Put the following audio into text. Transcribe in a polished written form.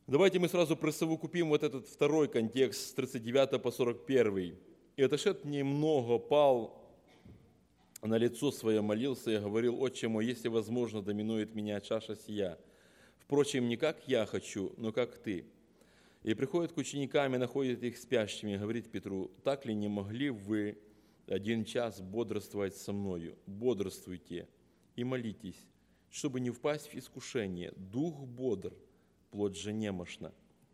Давайте мы сразу присовокупим вот этот второй контекст с 39 по 41. «И отошед немного, пал на лицо свое, молился и говорил: Отче мой, если возможно, доминует меня чаша сия. Впрочем, не как я хочу, но как ты». И приходит к ученикам и находит их спящими, и говорит Петру: «Так ли не могли вы 1 час бодрствовать со мною? Бодрствуйте и молитесь, чтобы не впасть в искушение. Дух бодр, плоть же немощна».